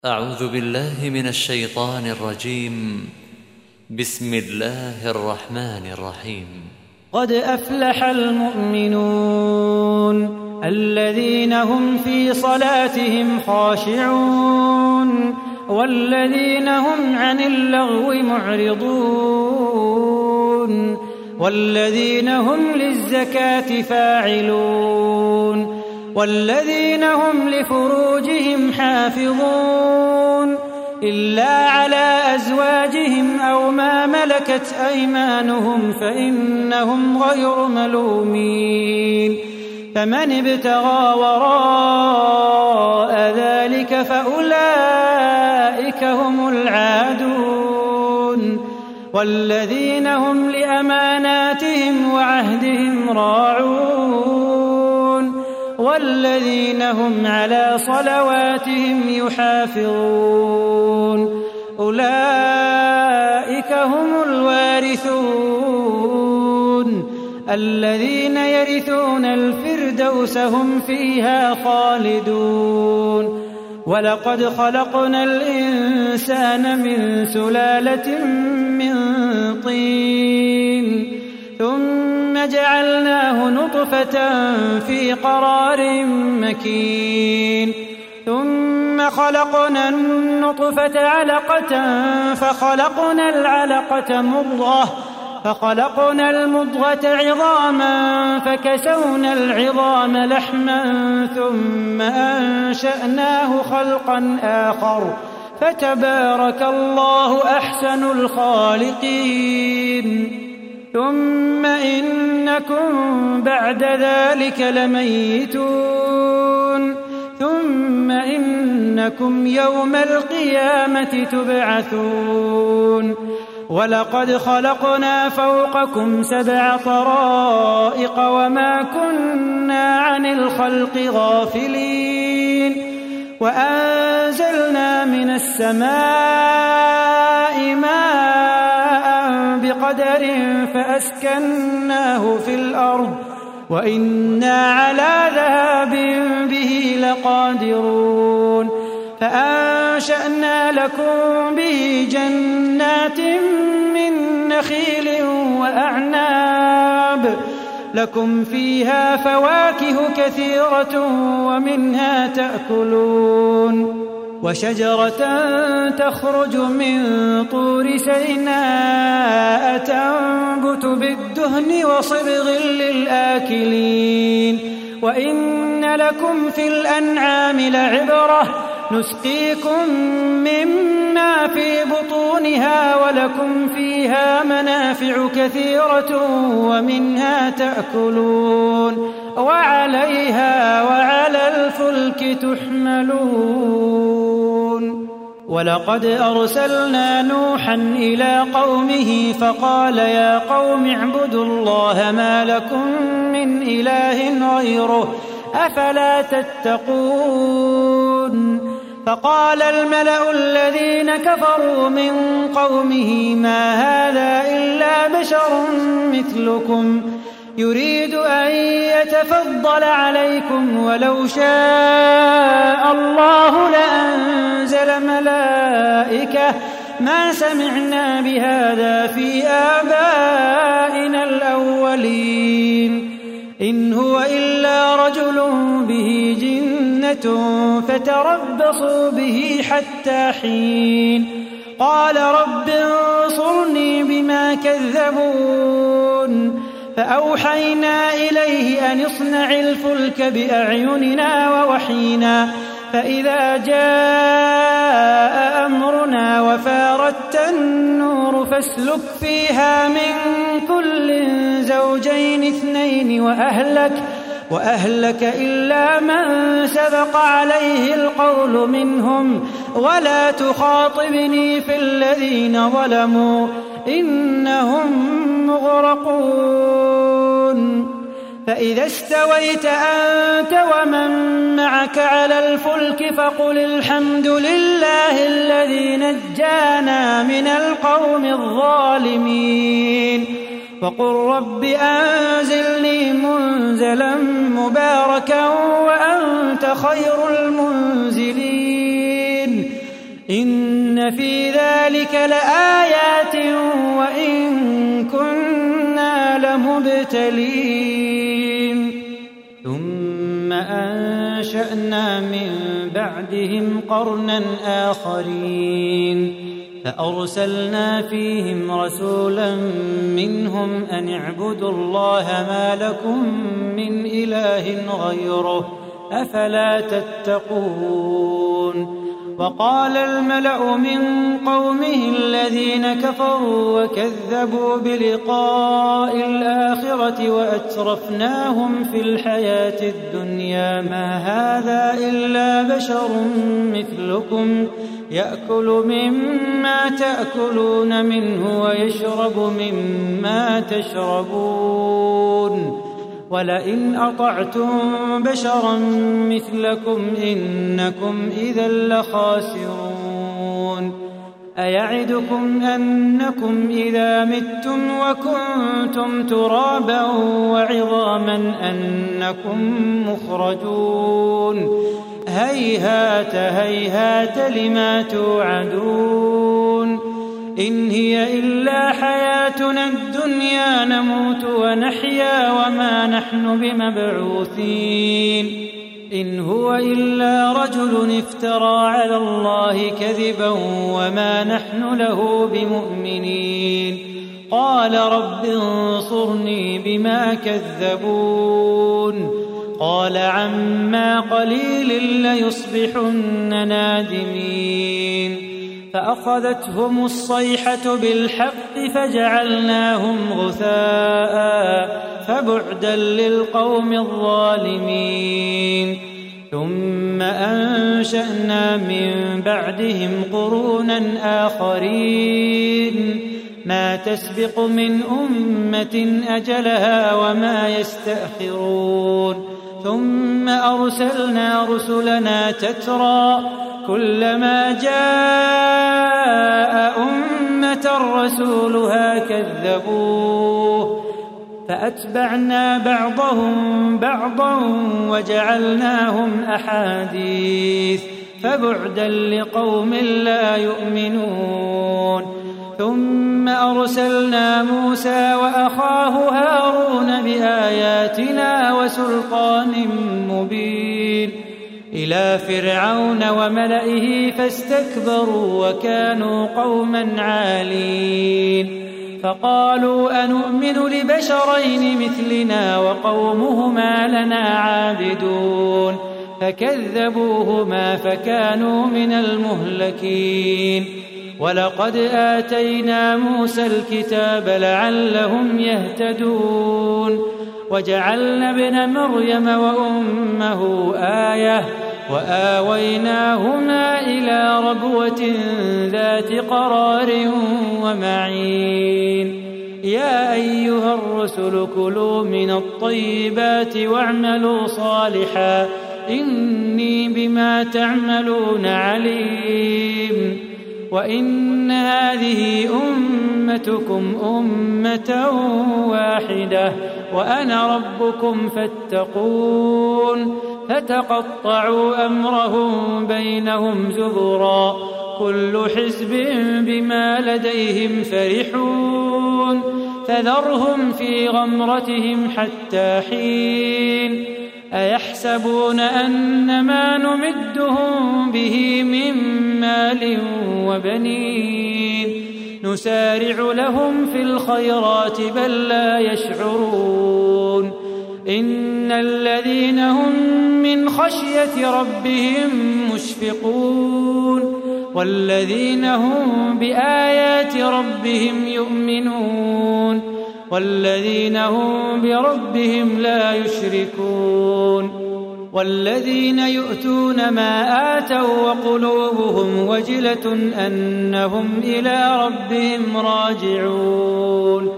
أعوذ بالله من الشيطان الرجيم. بسم الله الرحمن الرحيم. قد أفلح المؤمنون الذين هم في صلاتهم خاشعون والذين هم عن اللغو معرضون والذين هم للزكاة فاعلون والذين هم لفروجهم حافظون إلا على أزواجهم أو ما ملكت أيمانهم فإنهم غير ملومين فمن ابتغى وراء ذلك فأولئك هم العادون والذين هم لأماناتهم وعهدهم راعون والذين هم على صلواتهم يحافظون أولئك هم الوارثون الذين يرثون الفردوس هم فيها خالدون ولقد خلقنا الإنسان من سلالة من طين ثم جعلناه نطفة في قرار مكين ثم خلقنا النطفة علقة فخلقنا العلقة مضغة فخلقنا المضغة عظاما فكسونا العظام لحما ثم أنشأناه خلقا آخر فتبارك الله أحسن الخالقين ثم إنكم بعد ذلك لميتون ثم إنكم يوم القيامة تبعثون ولقد خلقنا فوقكم 7 طرائق وما كنا عن الخلق غافلين وأنزلنا من السماء ماء بقدر فأسكناه في الأرض وإنا على ذهاب به لقادرون فأنشأنا لكم به جنات من نخيل وأعناب لكم فيها فواكه كثيرة ومنها تأكلون وشجرة تخرج من طور سيناء تنبت بالدهن وصبغ للآكلين وإن لكم في الأنعام لعبرة نسقيكم مما في بطونها ولكم فيها منافع كثيرة ومنها تأكلون وعليها وعلى الفلك تحملون ولقد أرسلنا نوحا إلى قومه فقال يا قوم اعبدوا الله ما لكم من إله غيره أفلا تتقون فقال الملأ الذين كفروا من قومه ما هذا إلا بشر مثلكم يريد أن يتفضل عليكم ولو شاء الله لأنزل ملائكة ما سمعنا بهذا في آبائنا الأولين إن هو إلا رجل به جنة فتربصوا به حتى حين قال رب انصرني بما كذبون فأوحينا إليه أن اصنع الفلك بأعيننا ووحينا فإذا جاء أمرنا وفاردت النور فاسلك فيها من كل زوجين 2 وأهلك إلا من سبق عليه القول منهم ولا تخاطبني في الذين ظلموا إنهم مغرقون فإذا استويت أنت ومن معك على الفلك فقل الحمد لله الذي نجانا من القوم الظالمين وقل رب أنزلني منزلا مباركا وأنت خير المنزلين إن في ذلك لآيات وإن كنا لمبتلين ثم أنشأنا من بعدهم قرنا آخرين فأرسلنا فيهم رسولا منهم أن اعبدوا الله ما لكم من إله غيره أفلا تتقون وقال الملأ من قومه الذين كفروا وكذبوا بلقاء الآخرة وأترفناهم في الحياة الدنيا ما هذا إلا بشر مثلكم يأكل مما تأكلون منه ويشرب مما تشربون ولئن أطعتم بشرا مثلكم إنكم إذا لخاسرون أيعدكم أنكم إذا متم وكنتم ترابا وعظاما أنكم مخرجون هيهات هيهات لما توعدون إن هي إلا حياتنا الدنيا نموت ونحيا وما نحن بمبعوثين إن هو إلا رجل افترى على الله كذبا وما نحن له بمؤمنين قال رب انصرني بما كذبون قال عما قليل ليصبحن نادمين فأخذتهم الصيحة بالحق فجعلناهم غثاء فبعدا للقوم الظالمين ثم أنشأنا من بعدهم قرونا آخرين ما تسبق من أمة أجلها وما يستأخرون ثم أرسلنا رسلنا تترى كلما جاء أمة رسولها كذبوه فأتبعنا بعضهم بعضا وجعلناهم أحاديث فبعدا لقوم لا يؤمنون ثم أرسلنا موسى وأخاه هارون بآياتنا وسلطان مبين إلى فرعون وملئه فاستكبروا وكانوا قوما عالين فقالوا أنؤمن لبشرين مثلنا وقومهما لنا عابدون فكذبوهما فكانوا من المهلكين ولقد آتينا موسى الكتاب لعلهم يهتدون وجعلنا ابن مريم وأمه آية وآويناهما إلى ربوة ذات قرار ومعين يا أيها الرسل كلوا من الطيبات واعملوا صالحا إني بما تعملون عليم وإن هذه أمتكم أمة واحدة وأنا ربكم فاتقون فتقطعوا أمرهم بينهم زبرا كل حزب بما لديهم فرحون فذرهم في غمرتهم حتى حين أيحسبون أن ما نمدهم به من مال وبنين نسارع لهم في الخيرات بل لا يشعرون إن الذين هم من خشية ربهم مشفقون والذين هم بآيات ربهم يؤمنون والذين هم بربهم لا يشركون والذين يؤتون ما آتوا وقلوبهم وجلة أنهم إلى ربهم راجعون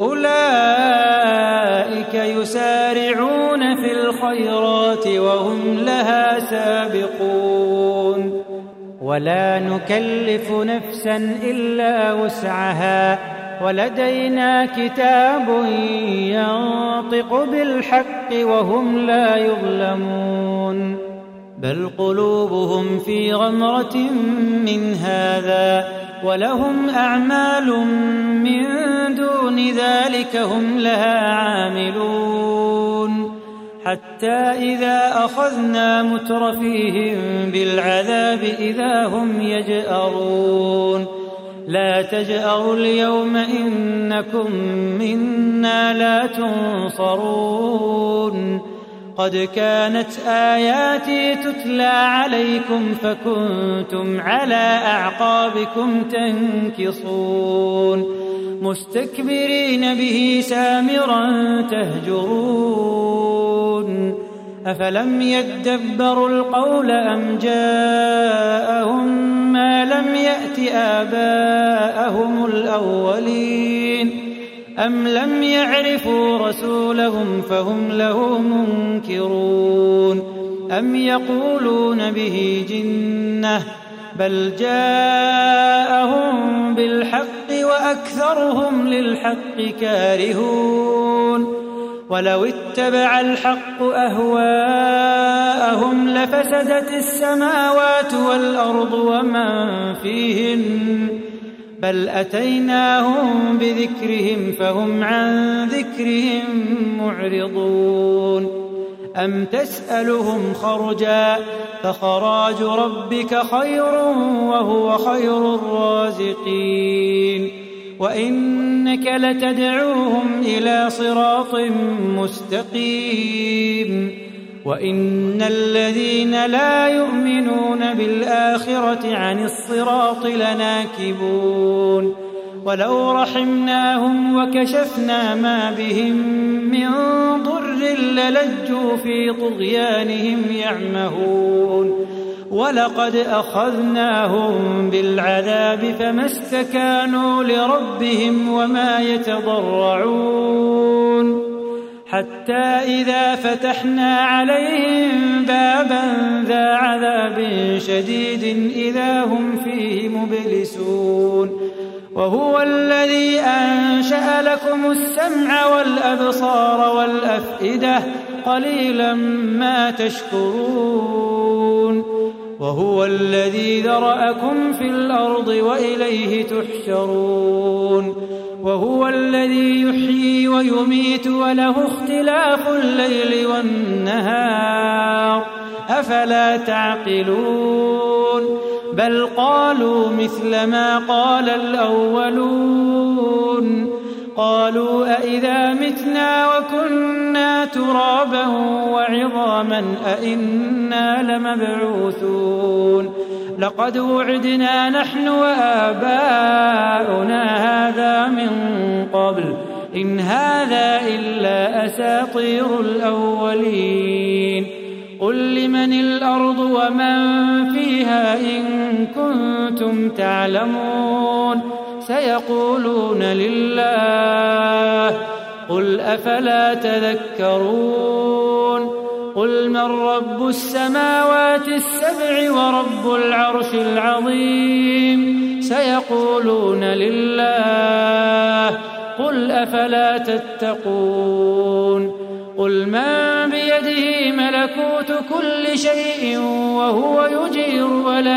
أولئك يسارعون في الخيرات وهم لها سابقون ولا نكلف نفسا إلا وسعها ولدينا كتاب ينطق بالحق وهم لا يظلمون بل قلوبهم في غمرة من هذا ولهم أعمال من دون ذلك هم لها عاملون حتى إذا أخذنا مترفيهم بالعذاب إذا هم يجأرون لا تجأروا اليوم إنكم منا لا تنصرون قد كانت آياتي تتلى عليكم فكنتم على أعقابكم تنكصون مستكبرين به سامرا تهجرون أفلم يدبروا القول أم جاءهم ما لم يأت آباءهم الأولين أم لم يعرفوا رسولهم فهم له منكرون أم يقولون به جنة بل جاءهم بالحق وأكثرهم للحق كارهون ولو اتبع الحق أهواءهم لفسدت السماوات والأرض ومن فيهن بل أتيناهم بذكرهم فهم عن ذكرهم معرضون أم تسألهم خرجا فخراج ربك خير وهو خير الرازقين وإنك لتدعوهم إلى صراط مستقيم وإن الذين لا يؤمنون بالآخرة عن الصراط لناكبون ولو رحمناهم وكشفنا ما بهم من ضر للجوا في طغيانهم يعمهون ولقد أخذناهم بالعذاب فما استكانوا لربهم وما يتضرعون حتى إذا فتحنا عليهم بابا ذا عذاب شديد إذا هم فيه مبلسون وهو الذي أنشأ لكم السمع والأبصار والأفئدة قليلا ما تشكرون وهو الذي ذرأكم في الأرض وإليه تحشرون وهو الذي يحيي ويميت وله اختلاف الليل والنهار أفلا تعقلون بل قالوا مثل ما قال الأولون قالوا أئذا متنا وكنا ترابا وعظاما أئنا لمبعوثون لقد وعدنا نحن وآباؤنا هذا من قبل إن هذا إلا أساطير الأولين قل لمن الأرض ومن فيها إن كنتم تعلمون سيقولون لله قل أفلا تذكرون قل من رب السماوات السبع ورب العرش العظيم سيقولون لله قل أفلا تتقون قل من بيده ملكوت كل شيء وهو يجير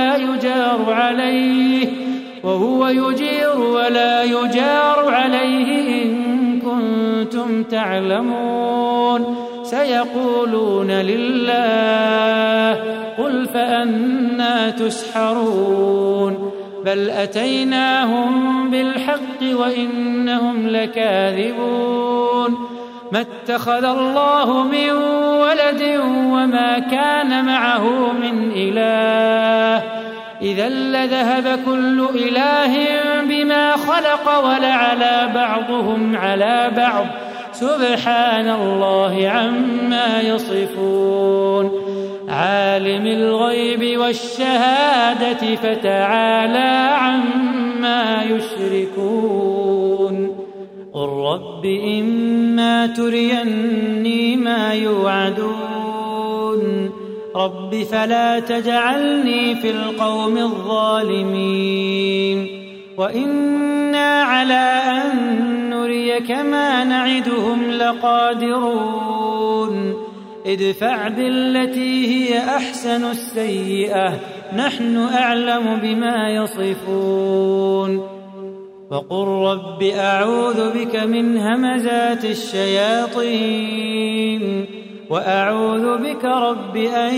ولا يجار عليه إن كنتم تعلمون سيقولون لله قل فأنى تسحرون بل أتيناهم بالحق وإنهم لكاذبون ما اتخذ الله من ولد وما كان معه من إله إذا لذهب كل إله بما خلق ولعلى بعضهم على بعض سبحان الله عما يصفون عالم الغيب والشهادة فتعالى عما يشركون قل رب إما تريني ما يوعدون رب فلا تجعلني في القوم الظالمين وإنا على أن نريك ما نعدهم لقادرون ادفع بالتي هي أحسن السيئة نحن أعلم بما يصفون وقل رب أعوذ بك من همزات الشياطين وأعوذ بك رب أن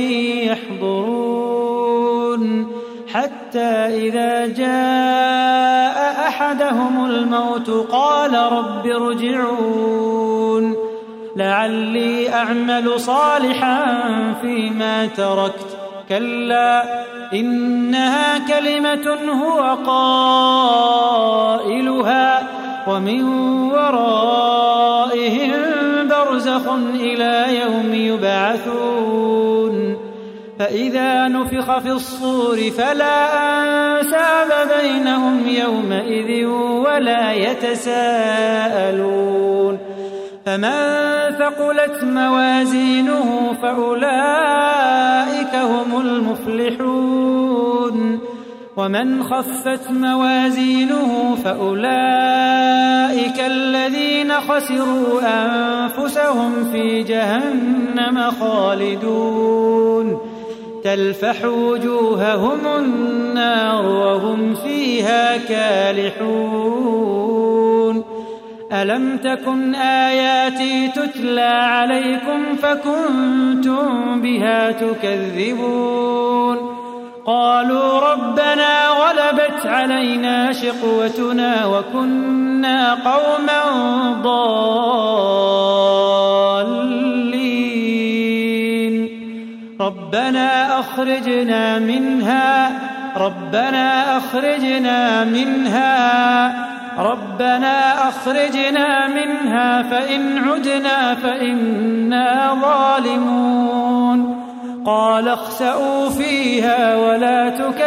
يحضرون حتى إذا جاء أحدهم الموت قال رب ارجعون لعلي أعمل صالحا فيما تركت كلا إنها كلمة هو قائلها ومن ورائهم برزخ إلى يوم يبعثون فإذا نفخ في الصور فلا أنساب بينهم يومئذ ولا يتساءلون فمن ثقلت موازينه فأولئك هم المفلحون ومن خفت موازينه فأولئك الذين خسروا أنفسهم في جهنم خالدون تلفح وجوههم النار وهم فيها كالحون ألم تكن آياتي تتلى عليكم فكنتم بها تكذبون قالوا ربنا غلبت علينا شقوتنا وكنا قوما ضالين ربنا أخرجنا منها فإن عدنا فإنا ظالمون قال اخسئوا فيها ولا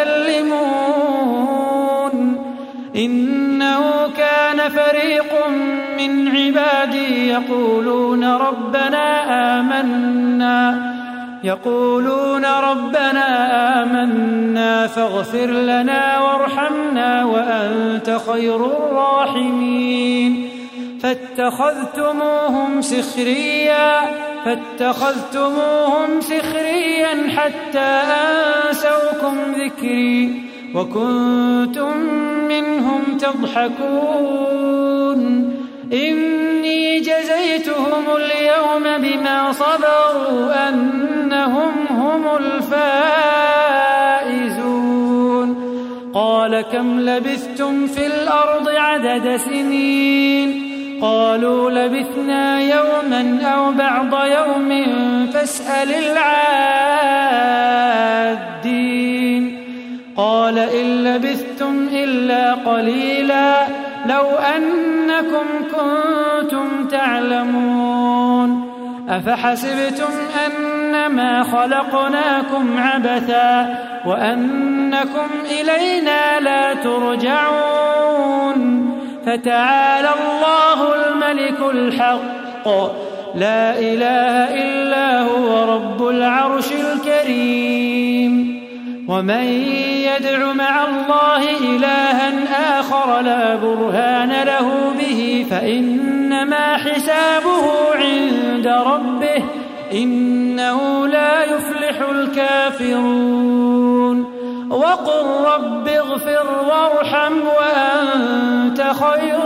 تكلمون إنه كان فريق من عبادي يقولون ربنا آمنا فاغفر لنا وارحمنا وأنت خير الراحمين فاتخذتموهم سخريا حتى أنسوكم ذكري وكنتم منهم تضحكون إني جزيتهم اليوم بما صبروا أنهم هم الفائزون قال كم لبثتم في الأرض عدد سنين قالوا لبثنا يوما أو بعض يوم فاسأل العادين قال إن لبثتم إلا قليلا لو أنكم كنتم تعلمون أفحسبتم أنما خلقناكم عبثا وأنكم إلينا لا ترجعون فتعالى الله الملك الحق لا إله إلا هو رب العرش الكريم ومن يدع مع الله إلها آخر لا برهان له به فإنما حسابه عند ربه إنه لا يفلح الكافرون وقل رب اغفر وارحم وأنت خير